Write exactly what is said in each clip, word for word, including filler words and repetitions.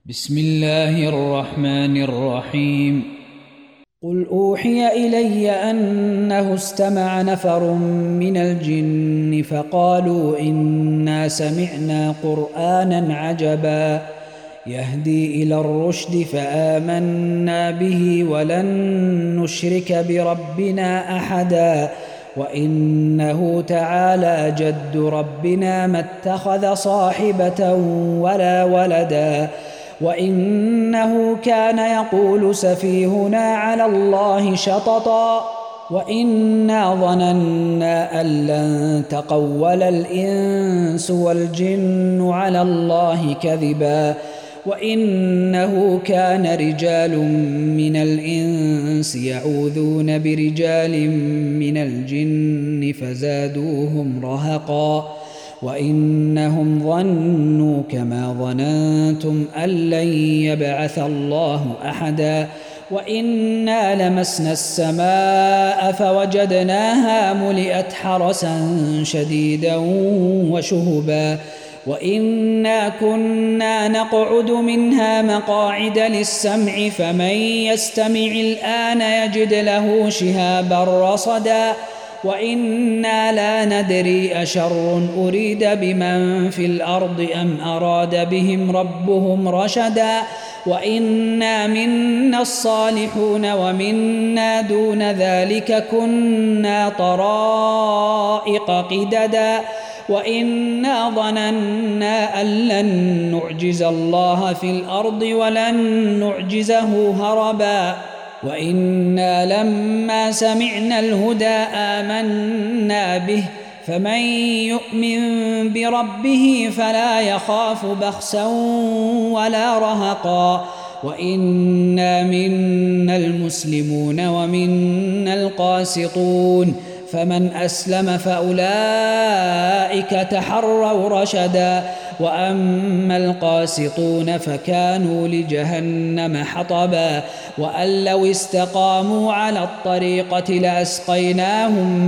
بسم الله الرحمن الرحيم. قل أوحي إلي أنه استمع نفر من الجن فقالوا إنا سمعنا قرآنا عجبا يهدي إلى الرشد فآمنا به ولن نشرك بربنا أحدا وإنه تعالى جد ربنا ما اتخذ صاحبة ولا ولدا وإنه كان يقول سفيهنا على الله شططا وإنا ظننا أن لن تقول الإنس والجن على الله كذبا وإنه كان رجال من الإنس يعوذون برجال من الجن فزادوهم رهقا وإنهم ظنوا كما ظننتم أن لن يبعث الله أحدا وإنا لمسنا السماء فوجدناها ملئت حرسا شديدا وشهبا وإنا كنا نقعد منها مقاعد للسمع فمن يستمع الآن يجد له شهابا رصدا وإنا لا ندري أشر أريد بمن في الأرض أم أراد بهم ربهم رشدا وإنا منا الصالحون ومنا دون ذلك كنا طرائق قددا وإنا ظننا أن لن نعجز الله في الأرض ولن نعجزه هربا وإنا لما سمعنا الهدى آمنا به فمن يؤمن بربه فلا يخاف بخسا ولا رهقا وإنا منا المسلمون ومنا القاسطون فمن أسلم فأولئك تحروا رشدا وأما القاسطون فكانوا لجهنم حطبا وأن لو استقاموا على الطريقة لأسقيناهم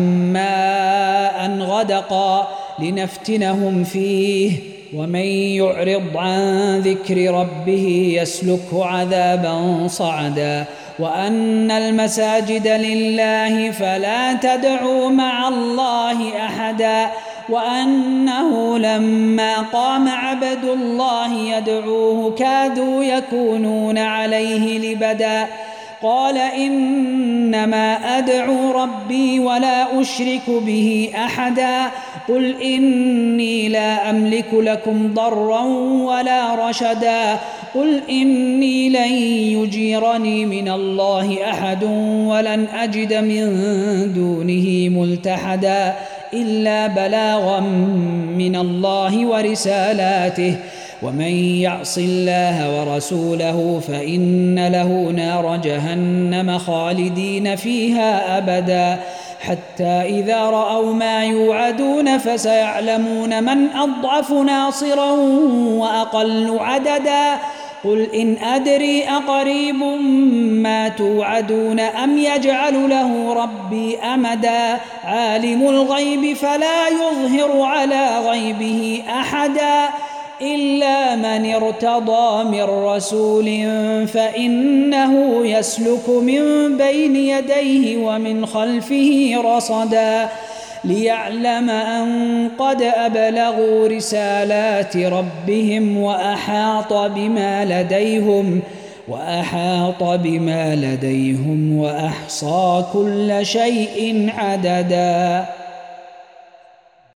ماء غدقا لنفتنهم فيه ومن يعرض عن ذكر ربه يسلكه عذابا صعدا وأن المساجد لله فلا تدعوا مع الله أحدا وأنه لما قام عبد الله يدعوه كادوا يكونون عليه لبدا قال إنما أدعو ربي ولا أشرك به أحدا قل إني لا أملك لكم ضرا ولا رشدا قل إني لن يجيرني من الله أحد ولن أجد من دونه ملتحدا إلا بلاغا من الله ورسالاته ومن يعص الله ورسوله فإن له نار جهنم خالدين فيها أبدا حتى إذا رأوا ما يوعدون فسيعلمون من أضعف ناصرا وأقل عددا قل إن أدري أقريب ما توعدون أم يجعل له ربي أمدا عالم الغيب فلا يظهر على غيبه أحدا إلا من ارتضى من رسول فإنه يسلك من بين يديه ومن خلفه رصدا ليعلم أن قد أبلغوا رسالات ربهم وأحاط بما لديهم وأحاط بما لديهم وأحصى كل شيء عددا.